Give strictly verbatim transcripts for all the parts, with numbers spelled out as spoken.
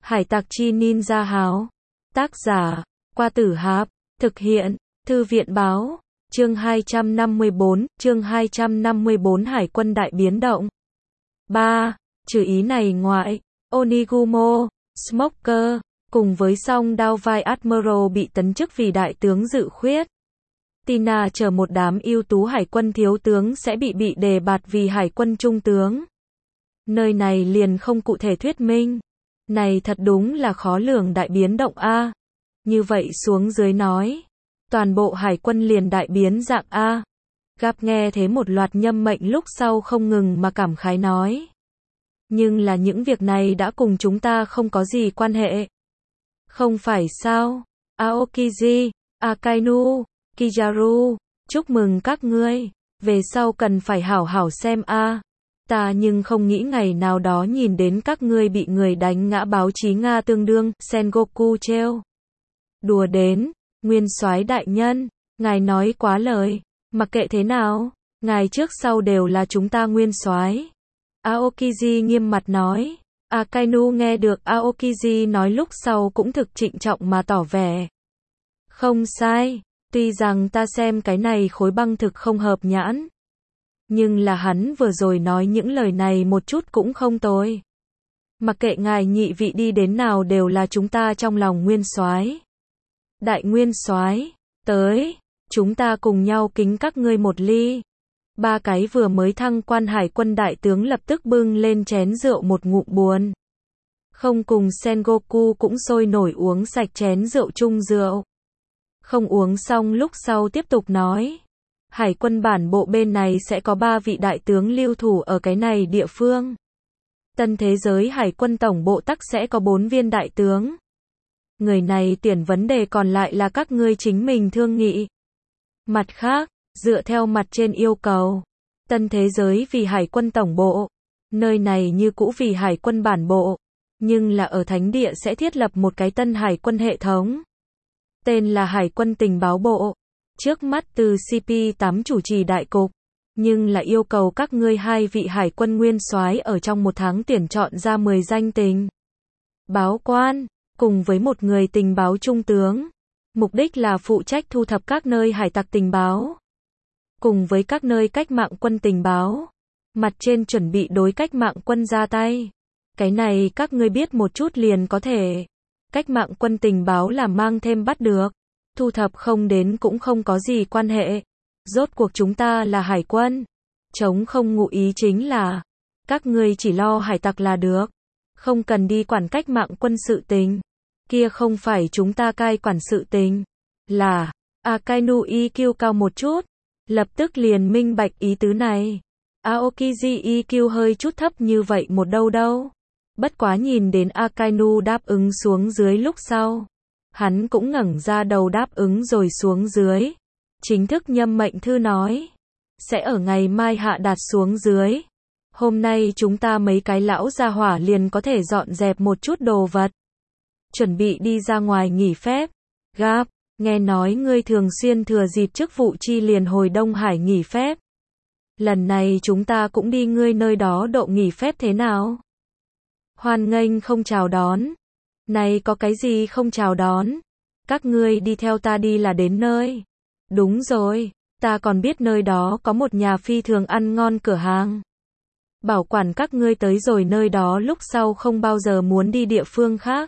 Hải tặc chi ninja háo. Tác giả, Qua Tử Hạp. Thực hiện, Thư viện báo. Chương hai trăm năm mươi bốn, chương hai trăm năm mươi bốn Hải quân đại biến động. ba. Trừ ý này ngoại, Onigumo, Smoker, cùng với song đao vai Admiral bị tấn chức vì đại tướng dự khuyết. Tina chờ một đám ưu tú hải quân thiếu tướng sẽ bị bị đề bạt vì hải quân trung tướng. Nơi này liền không cụ thể thuyết minh. Này thật đúng là khó lường đại biến động A. Như vậy xuống dưới nói. Toàn bộ hải quân liền đại biến dạng A. Gặp nghe thế một loạt nhâm mệnh lúc sau không ngừng mà cảm khái nói. Nhưng là những việc này đã cùng chúng ta không có gì quan hệ. Không phải sao? Aokiji, Akainu, Kizaru, chúc mừng các ngươi. Về sau cần phải hảo hảo xem A. Ta nhưng không nghĩ ngày nào đó nhìn đến các ngươi bị người đánh ngã báo chí Nga tương đương, Sengoku treo. Đùa đến, nguyên soái đại nhân, ngài nói quá lời, mặc kệ thế nào, ngài trước sau đều là chúng ta nguyên soái. Aokiji nghiêm mặt nói. Akainu nghe được Aokiji nói lúc sau cũng thực trịnh trọng mà tỏ vẻ. Không sai, tuy rằng ta xem cái này khối băng thực không hợp nhãn. Nhưng là hắn vừa rồi nói những lời này một chút cũng không tồi. Mặc kệ ngài nhị vị đi đến nào đều là chúng ta trong lòng nguyên soái. Đại nguyên soái, tới, chúng ta cùng nhau kính các ngươi một ly. Ba cái vừa mới thăng quan hải quân đại tướng lập tức bưng lên chén rượu một ngụm buồn. Không cùng Sengoku cũng sôi nổi uống sạch chén rượu chung rượu. Không uống xong lúc sau tiếp tục nói. Hải quân bản bộ bên này sẽ có ba vị đại tướng lưu thủ ở cái này địa phương. Tân thế giới hải quân tổng bộ tắc sẽ có bốn viên đại tướng. Người này tuyển vấn đề còn lại là các ngươi chính mình thương nghị. Mặt khác, dựa theo mặt trên yêu cầu, tân thế giới vì hải quân tổng bộ, nơi này như cũ vì hải quân bản bộ, nhưng là ở thánh địa sẽ thiết lập một cái tân hải quân hệ thống. Tên là Hải quân tình báo bộ. Trước mắt từ C P tám chủ trì đại cục, nhưng là yêu cầu các ngươi hai vị hải quân nguyên soái ở trong một tháng tuyển chọn ra mười danh tình báo quan, cùng với một người tình báo trung tướng. Mục đích là phụ trách thu thập các nơi hải tặc tình báo, cùng với các nơi cách mạng quân tình báo. Mặt trên chuẩn bị đối cách mạng quân ra tay. Cái này các ngươi biết một chút liền có thể. Cách mạng quân tình báo là mang thêm bắt được. Thu thập không đến cũng không có gì quan hệ. Rốt cuộc chúng ta là hải quân. Chống không ngụ ý chính là các ngươi chỉ lo hải tặc là được. Không cần đi quản cách mạng quân sự tình. Kia không phải chúng ta cai quản sự tình. Là, Akainu i kiu cao một chút. Lập tức liền minh bạch ý tứ này. Aokiji i kiu hơi chút thấp như vậy một đâu đâu. Bất quá nhìn đến Akainu đáp ứng xuống dưới lúc sau. Hắn cũng ngẩng ra đầu đáp ứng rồi xuống dưới. Chính thức nhâm mệnh thư nói. Sẽ ở ngày mai hạ đạt xuống dưới. Hôm nay chúng ta mấy cái lão gia hỏa liền có thể dọn dẹp một chút đồ vật. Chuẩn bị đi ra ngoài nghỉ phép. Gap, nghe nói ngươi thường xuyên thừa dịp chức vụ chi liền hồi Đông Hải nghỉ phép. Lần này chúng ta cũng đi ngươi nơi đó độ nghỉ phép thế nào? Hoan nghênh không chào đón. Này có cái gì không chào đón? Các ngươi đi theo ta đi là đến nơi. Đúng rồi, ta còn biết nơi đó có một nhà phi thường ăn ngon cửa hàng. Bảo quản các ngươi tới rồi nơi đó lúc sau không bao giờ muốn đi địa phương khác.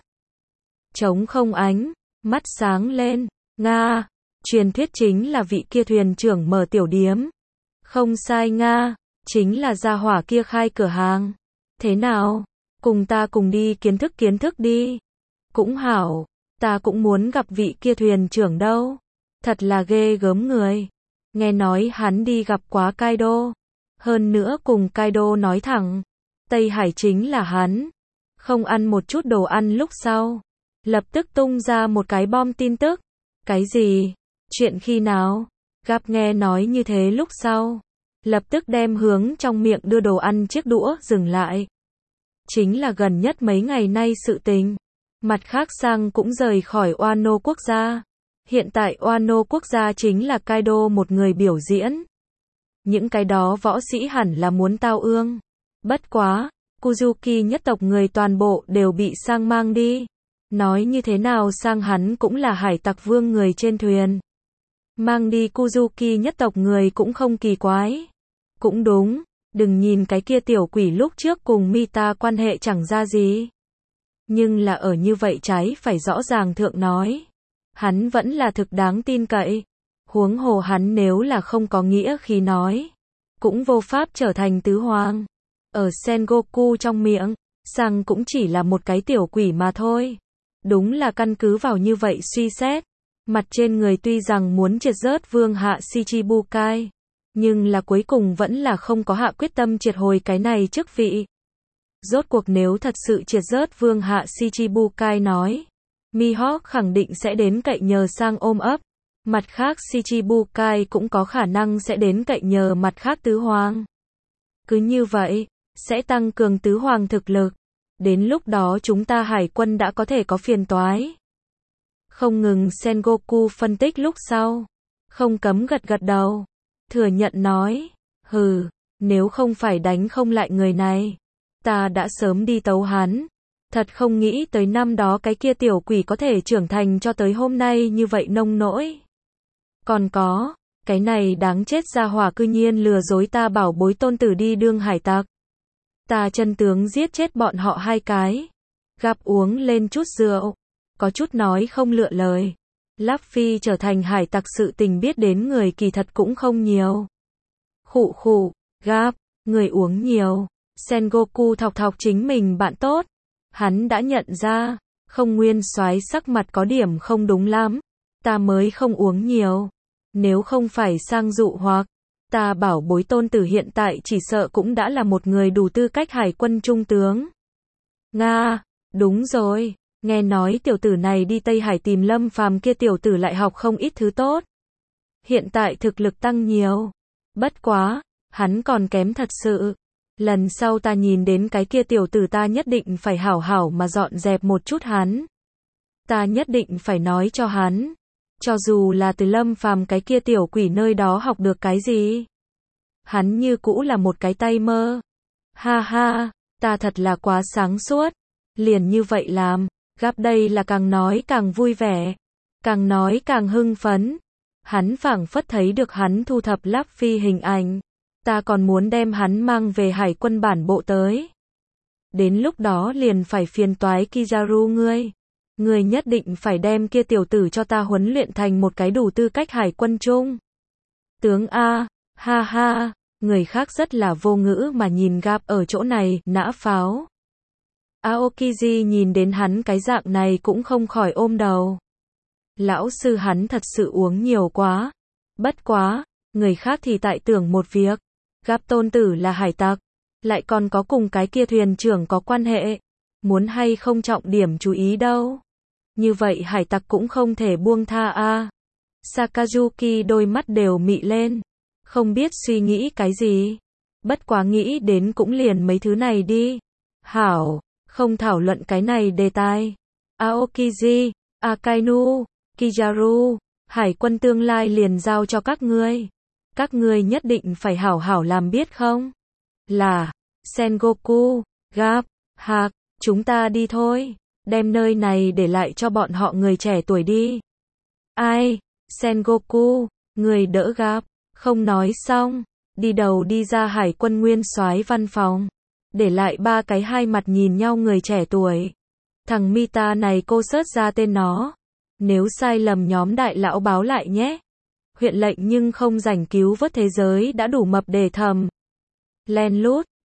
Trống không ánh, mắt sáng lên. Nga, truyền thuyết chính là vị kia thuyền trưởng mở tiểu điếm. Không sai Nga, chính là gia hỏa kia khai cửa hàng. Thế nào? Cùng ta cùng đi kiến thức kiến thức đi. Cũng hảo, ta cũng muốn gặp vị kia thuyền trưởng đâu. Thật là ghê gớm người. Nghe nói hắn đi gặp quá Kaido. Hơn nữa cùng Kaido nói thẳng. Tây Hải chính là hắn. Không ăn một chút đồ ăn lúc sau. Lập tức tung ra một cái bom tin tức. Cái gì? Chuyện khi nào? Gặp nghe nói như thế lúc sau. Lập tức đem hướng trong miệng đưa đồ ăn chiếc đũa dừng lại. Chính là gần nhất mấy ngày nay sự tình. Mặt khác sang cũng rời khỏi Wano quốc gia. Hiện tại Wano quốc gia chính là Kaido một người biểu diễn. Những cái đó võ sĩ hẳn là muốn tao ương. Bất quá, Kuzuki nhất tộc người toàn bộ đều bị sang mang đi. Nói như thế nào sang hắn cũng là hải tặc vương người trên thuyền. Mang đi Kuzuki nhất tộc người cũng không kỳ quái. Cũng đúng, đừng nhìn cái kia tiểu quỷ lúc trước cùng Mita quan hệ chẳng ra gì. Nhưng là ở như vậy trái phải rõ ràng thượng nói. Hắn vẫn là thực đáng tin cậy. Huống hồ hắn nếu là không có nghĩa khi nói. Cũng vô pháp trở thành tứ hoàng. Ở Sengoku trong miệng, sang cũng chỉ là một cái tiểu quỷ mà thôi. Đúng là căn cứ vào như vậy suy xét. Mặt trên người tuy rằng muốn triệt rớt vương hạ Shichibukai. Nhưng là cuối cùng vẫn là không có hạ quyết tâm triệt hồi cái này chức vị. Rốt cuộc nếu thật sự triệt rớt vương hạ Shichibukai nói. Mihawk khẳng định sẽ đến cậy nhờ sang ôm ấp. Mặt khác Shichibukai cũng có khả năng sẽ đến cậy nhờ mặt khác tứ hoàng. Cứ như vậy, sẽ tăng cường tứ hoàng thực lực. Đến lúc đó chúng ta hải quân đã có thể có phiền toái. Không ngừng Sengoku phân tích lúc sau. Không cấm gật gật đầu. Thừa nhận nói. Hừ, nếu không phải đánh không lại người này. Ta đã sớm đi tấu hắn. Thật không nghĩ tới năm đó cái kia tiểu quỷ có thể trưởng thành cho tới hôm nay như vậy nông nỗi. Còn có, cái này đáng chết ra hỏa cư nhiên lừa dối ta bảo bối tôn tử đi đương hải tặc. Ta chân tướng giết chết bọn họ hai cái. Gặp uống lên chút rượu. Có chút nói không lựa lời. Luffy trở thành hải tặc sự tình biết đến người kỳ thật cũng không nhiều. Khụ khụ, Gap, người uống nhiều. Sengoku thọc thọc chính mình bạn tốt. Hắn đã nhận ra, không nguyên soái sắc mặt có điểm không đúng lắm. Ta mới không uống nhiều. Nếu không phải sang dụ hoặc, ta bảo bối tôn tử hiện tại chỉ sợ cũng đã là một người đủ tư cách hải quân trung tướng. Nga, đúng rồi, nghe nói tiểu tử này đi Tây Hải tìm Lâm Phàm kia tiểu tử lại học không ít thứ tốt. Hiện tại thực lực tăng nhiều. Bất quá, hắn còn kém thật sự. Lần sau ta nhìn đến cái kia tiểu tử ta nhất định phải hảo hảo mà dọn dẹp một chút hắn. Ta nhất định phải nói cho hắn. Cho dù là từ Lâm Phàm cái kia tiểu quỷ nơi đó học được cái gì. Hắn như cũ là một cái tay mơ. Ha ha, ta thật là quá sáng suốt. Liền như vậy làm, Gap đây là càng nói càng vui vẻ. Càng nói càng hưng phấn. Hắn phảng phất thấy được hắn thu thập Luffy hình ảnh. Ta còn muốn đem hắn mang về hải quân bản bộ tới. Đến lúc đó liền phải phiền toái Kizaru ngươi. Ngươi nhất định phải đem kia tiểu tử cho ta huấn luyện thành một cái đủ tư cách hải quân chung. Tướng A, ha ha, người khác rất là vô ngữ mà nhìn Gap ở chỗ này, nã pháo. Aokiji nhìn đến hắn cái dạng này cũng không khỏi ôm đầu. Lão sư hắn thật sự uống nhiều quá. Bất quá, người khác thì tại tưởng một việc. Gap tôn tử là hải tặc, lại còn có cùng cái kia thuyền trưởng có quan hệ. Muốn hay không trọng điểm chú ý đâu. Như vậy hải tặc cũng không thể buông tha a. Sakazuki đôi mắt đều mị lên. Không biết suy nghĩ cái gì. Bất quá nghĩ đến cũng liền mấy thứ này đi. Hảo, không thảo luận cái này đề tài. Aokiji, Akainu, Kizaru, hải quân tương lai liền giao cho các ngươi. Các ngươi nhất định phải hảo hảo làm biết không? Là, Sengoku, Gap, Hạc, chúng ta đi thôi. Đem nơi này để lại cho bọn họ người trẻ tuổi đi. Ai? Sengoku, người đỡ Gap, không nói xong, đi đầu đi ra hải quân nguyên soái văn phòng. Để lại ba cái hai mặt nhìn nhau người trẻ tuổi. Thằng Mita này cô search ra tên nó. Nếu sai lầm nhóm đại lão báo lại nhé. Huyện lệnh nhưng không rảnh cứu vớt thế giới đã đủ mập để thầm. Len lút,